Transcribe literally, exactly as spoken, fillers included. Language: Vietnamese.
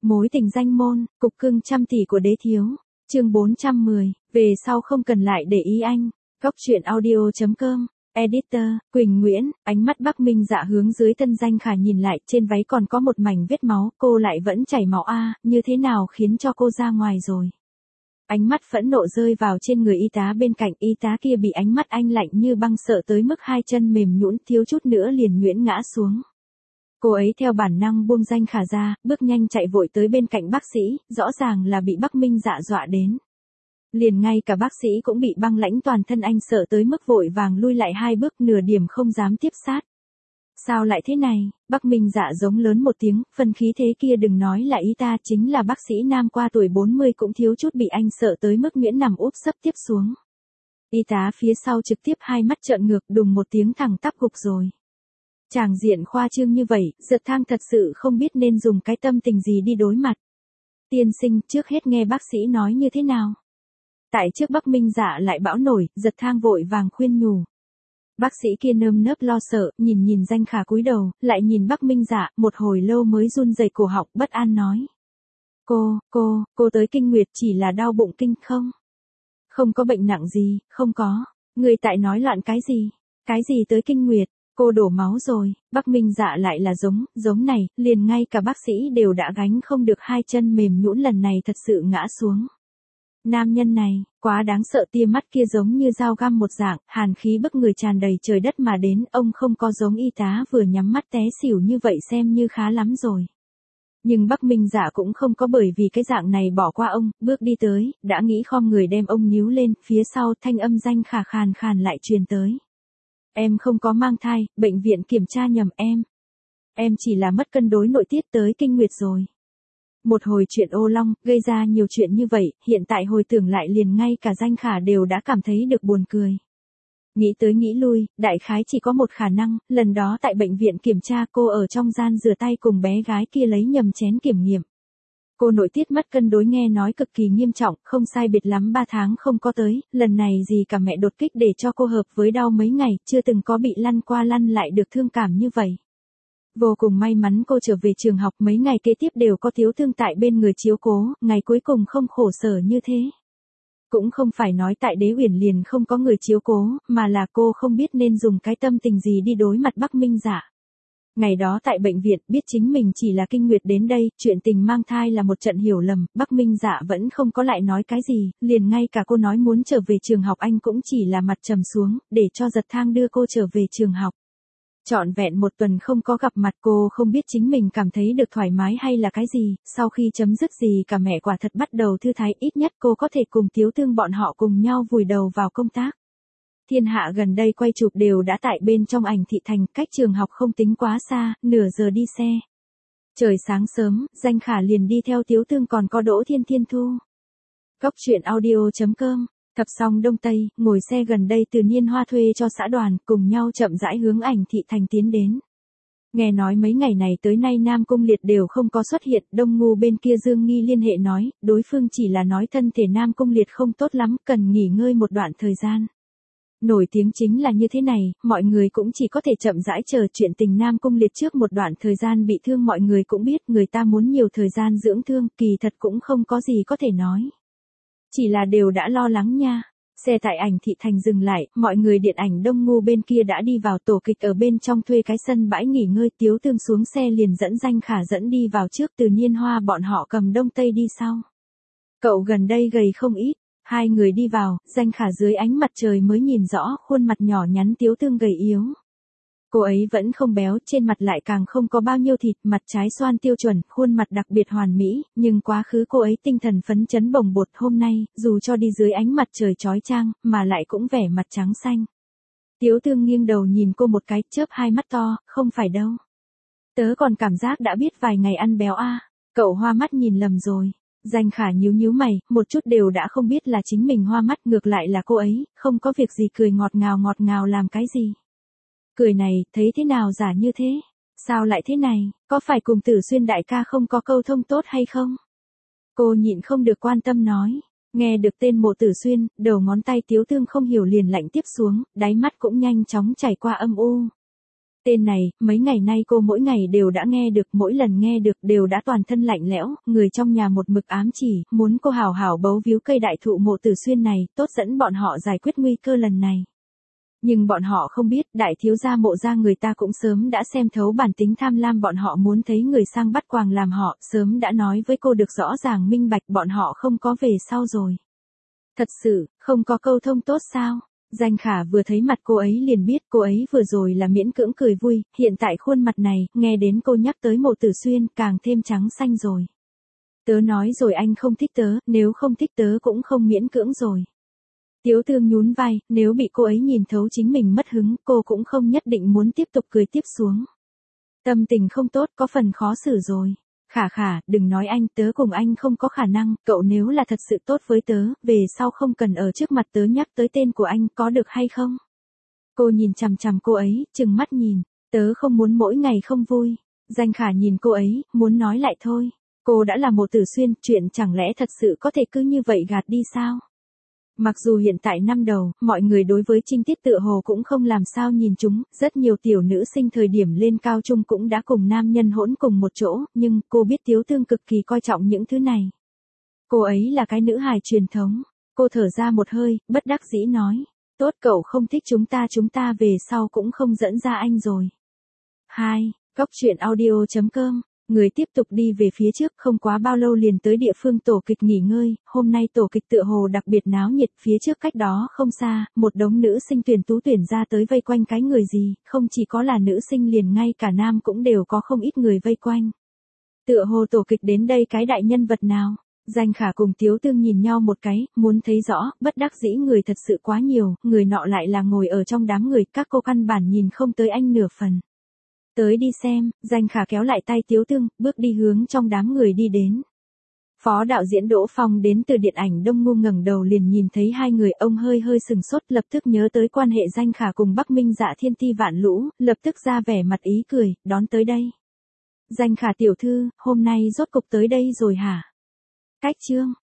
Mối tình danh môn, cục cưng trăm tỷ của đế thiếu. Chương bốn trăm mười, về sau không cần lại để ý anh. Góc truyện audio.com. Editor, Quỳnh Nguyễn. Ánh mắt Bắc Minh Dạ hướng dưới thân Danh Khả nhìn lại, trên váy còn có một mảnh vết máu, cô lại vẫn chảy máu a, như thế nào khiến cho cô ra ngoài rồi. Ánh mắt phẫn nộ rơi vào trên người y tá bên cạnh, y tá kia bị ánh mắt anh lạnh như băng sợ tới mức hai chân mềm nhũn, thiếu chút nữa liền nhuyễn ngã xuống. Cô ấy theo bản năng buông Danh Khả ra, bước nhanh chạy vội tới bên cạnh bác sĩ, rõ ràng là bị Bắc Minh Dạ dọa đến. Liền ngay cả bác sĩ cũng bị băng lãnh toàn thân anh sợ tới mức vội vàng lui lại hai bước, nửa điểm không dám tiếp sát. Sao lại thế này? Bắc Minh Dạ giống lớn một tiếng, phân khí thế kia đừng nói là ý ta, chính là bác sĩ nam qua tuổi bốn mươi cũng thiếu chút bị anh sợ tới mức nhuyễn nằm úp sấp tiếp xuống. Y tá phía sau trực tiếp hai mắt trợn ngược, đùng một tiếng thẳng tắp gục rồi. Tràng diện khoa trương như vậy, Giật Thang thật sự không biết nên dùng cái tâm tình gì đi đối mặt. Tiên sinh, trước hết nghe bác sĩ nói như thế nào. Tại trước Bắc Minh Dạ lại bão nổi, Giật Thang vội vàng khuyên nhủ. Bác sĩ kia nơm nớp lo sợ, nhìn nhìn Danh Khả cúi đầu, lại nhìn Bắc Minh Dạ, một hồi lâu mới run rẩy cổ họng, bất an nói. Cô, cô, cô tới kinh nguyệt chỉ là đau bụng kinh không? Không có bệnh nặng gì, không có. Người tại nói loạn cái gì? Cái gì tới kinh nguyệt? Cô đổ máu rồi. Bắc Minh Dạ lại là giống, giống này, liền ngay cả bác sĩ đều đã gánh không được, hai chân mềm nhũn, lần này thật sự ngã xuống. Nam nhân này, quá đáng sợ, tia mắt kia giống như dao găm một dạng, hàn khí bức người tràn đầy trời đất mà đến, ông không có giống y tá vừa nhắm mắt té xỉu như vậy xem như khá lắm rồi. Nhưng Bắc Minh Dạ cũng không có bởi vì cái dạng này bỏ qua ông, bước đi tới, đã nghĩ khom người đem ông níu lên, phía sau thanh âm Danh Khả khàn khàn lại truyền tới. Em không có mang thai, bệnh viện kiểm tra nhầm em. Em chỉ là mất cân đối nội tiết tới kinh nguyệt rồi. Một hồi chuyện ô long, gây ra nhiều chuyện như vậy, hiện tại hồi tưởng lại liền ngay cả Danh Khả đều đã cảm thấy được buồn cười. Nghĩ tới nghĩ lui, đại khái chỉ có một khả năng, lần đó tại bệnh viện kiểm tra cô ở trong gian rửa tay cùng bé gái kia lấy nhầm chén kiểm nghiệm. Cô nội tiết mất cân đối nghe nói cực kỳ nghiêm trọng, không sai biệt lắm ba tháng không có tới, lần này gì cả mẹ đột kích để cho cô hợp với đau mấy ngày, chưa từng có bị lăn qua lăn lại được thương cảm như vậy. Vô cùng may mắn cô trở về trường học, mấy ngày kế tiếp đều có thiếu thương tại bên người chiếu cố, ngày cuối cùng không khổ sở như thế. Cũng không phải nói tại Đế Uyển liền không có người chiếu cố, mà là cô không biết nên dùng cái tâm tình gì đi đối mặt Bắc Minh Dạ. Ngày đó tại bệnh viện, biết chính mình chỉ là kinh nguyệt đến đây, chuyện tình mang thai là một trận hiểu lầm, Bắc Minh Dạ vẫn không có lại nói cái gì, liền ngay cả cô nói muốn trở về trường học anh cũng chỉ là mặt trầm xuống, để cho Giật Thang đưa cô trở về trường học. Trọn vẹn một tuần không có gặp mặt, cô không biết chính mình cảm thấy được thoải mái hay là cái gì, sau khi chấm dứt gì cả mẹ quả thật bắt đầu thư thái, ít nhất cô có thể cùng Tiếu Thương bọn họ cùng nhau vùi đầu vào công tác. Thiên Hạ gần đây quay chụp đều đã tại bên trong Ảnh Thị Thành, cách trường học không tính quá xa, nửa giờ đi xe. Trời sáng sớm, Danh Khả liền đi theo Tiếu Thương còn có Đỗ Thiên Thiên Thu. Góc truyện audio.com. Thập xong Đông Tây, ngồi xe gần đây từ Niên Hoa thuê cho xã đoàn, cùng nhau chậm rãi hướng Ảnh Thị Thành tiến đến. Nghe nói mấy ngày này tới nay Nam Cung Liệt đều không có xuất hiện, Đông Ngu bên kia Dương Nghi liên hệ nói, đối phương chỉ là nói thân thể Nam Cung Liệt không tốt lắm, cần nghỉ ngơi một đoạn thời gian. Nổi tiếng chính là như thế này, mọi người cũng chỉ có thể chậm rãi chờ, chuyện tình Nam Cung Liệt trước một đoạn thời gian bị thương mọi người cũng biết, người ta muốn nhiều thời gian dưỡng thương, kỳ thật cũng không có gì có thể nói. Chỉ là đều đã lo lắng nha. Xe tại Ảnh Thị Thành dừng lại, mọi người điện ảnh Đông Ngu bên kia đã đi vào, tổ kịch ở bên trong thuê cái sân bãi nghỉ ngơi, Tiếu Thương xuống xe liền dẫn Danh Khả dẫn đi vào trước, từ Niên Hoa bọn họ cầm Đông Tây đi sau. Cậu gần đây gầy không ít, hai người đi vào, Danh Khả dưới ánh mặt trời mới nhìn rõ khuôn mặt nhỏ nhắn Tiếu Thương gầy yếu. Cô ấy vẫn không béo, trên mặt lại càng không có bao nhiêu thịt, mặt trái xoan tiêu chuẩn, khuôn mặt đặc biệt hoàn mỹ, nhưng quá khứ cô ấy tinh thần phấn chấn bồng bột, hôm nay, dù cho đi dưới ánh mặt trời chói chang, mà lại cũng vẻ mặt trắng xanh. Tiếu Thương nghiêng đầu nhìn cô một cái, chớp hai mắt to, không phải đâu. Tớ còn cảm giác đã biết vài ngày ăn béo a. Cậu hoa mắt nhìn lầm rồi. Danh Khả nhíu nhíu mày, một chút đều đã không biết là chính mình hoa mắt, ngược lại là cô ấy, không có việc gì cười ngọt ngào ngọt ngào làm cái gì. Cười này, thấy thế nào giả như thế? Sao lại thế này, có phải cùng Tử Xuyên đại ca không có câu thông tốt hay không? Cô nhịn không được quan tâm nói, nghe được tên Mộ Tử Xuyên, đầu ngón tay Tiếu Thương không hiểu liền lạnh tiếp xuống, đáy mắt cũng nhanh chóng chảy qua âm u. Tên này, mấy ngày nay cô mỗi ngày đều đã nghe được, mỗi lần nghe được đều đã toàn thân lạnh lẽo, người trong nhà một mực ám chỉ, muốn cô hảo hảo bấu víu cây đại thụ Mộ Tử Xuyên này, tốt dẫn bọn họ giải quyết nguy cơ lần này. Nhưng bọn họ không biết, đại thiếu gia Mộ gia người ta cũng sớm đã xem thấu bản tính tham lam bọn họ muốn thấy người sang bắt quàng làm họ, sớm đã nói với cô được rõ ràng minh bạch bọn họ không có về sau rồi. Thật sự, không có câu thông tốt sao? Danh Khả vừa thấy mặt cô ấy liền biết cô ấy vừa rồi là miễn cưỡng cười vui, hiện tại khuôn mặt này, nghe đến cô nhắc tới Mộ Tử Xuyên, càng thêm trắng xanh rồi. Tớ nói rồi anh không thích tớ, nếu không thích tớ cũng không miễn cưỡng rồi. Tiếu Thương nhún vai, nếu bị cô ấy nhìn thấu chính mình mất hứng, cô cũng không nhất định muốn tiếp tục cười tiếp xuống. Tâm tình không tốt, có phần khó xử rồi. Khả Khả, đừng nói anh, tớ cùng anh không có khả năng, cậu nếu là thật sự tốt với tớ, về sau không cần ở trước mặt tớ nhắc tới tên của anh, có được hay không? Cô nhìn chằm chằm cô ấy, trừng mắt nhìn, tớ không muốn mỗi ngày không vui. Danh Khả nhìn cô ấy, muốn nói lại thôi. Cô đã là Mộ Tử Xuyên, chuyện chẳng lẽ thật sự có thể cứ như vậy gạt đi sao? Mặc dù hiện tại năm đầu, mọi người đối với Trinh Tiết tựa hồ cũng không làm sao nhìn chúng, rất nhiều tiểu nữ sinh thời điểm lên cao trung cũng đã cùng nam nhân hỗn cùng một chỗ, nhưng cô biết Tiếu Thương cực kỳ coi trọng những thứ này. Cô ấy là cái nữ hài truyền thống. Cô thở ra một hơi, bất đắc dĩ nói, tốt cậu không thích chúng ta chúng ta về sau cũng không dẫn ra anh rồi. hai. Góc truyện audio chấm com. Người tiếp tục đi về phía trước, không quá bao lâu liền tới địa phương tổ kịch nghỉ ngơi, hôm nay tổ kịch tựa hồ đặc biệt náo nhiệt, phía trước cách đó không xa, một đống nữ sinh tuyển tú tuyển ra tới vây quanh cái người gì, không chỉ có là nữ sinh liền ngay cả nam cũng đều có không ít người vây quanh. Tựa hồ tổ kịch đến đây cái đại nhân vật nào? Danh Khả cùng Tiếu Thương nhìn nhau một cái, muốn thấy rõ, bất đắc dĩ người thật sự quá nhiều, người nọ lại là ngồi ở trong đám người, các cô căn bản nhìn không tới anh nửa phần. Tới đi xem, Danh Khả kéo lại tay Tiếu Thương, bước đi hướng trong đám người đi đến. Phó đạo diễn Đỗ Phong đến từ điện ảnh Đông Ngu ngẩng đầu liền nhìn thấy hai người, ông hơi hơi sừng sốt, lập tức nhớ tới quan hệ Danh Khả cùng Bắc Minh Dạ thiên ti vạn lũ, lập tức ra vẻ mặt ý cười, đón tới đây. Danh Khả tiểu thư, hôm nay rốt cục tới đây rồi hả? Cách chương.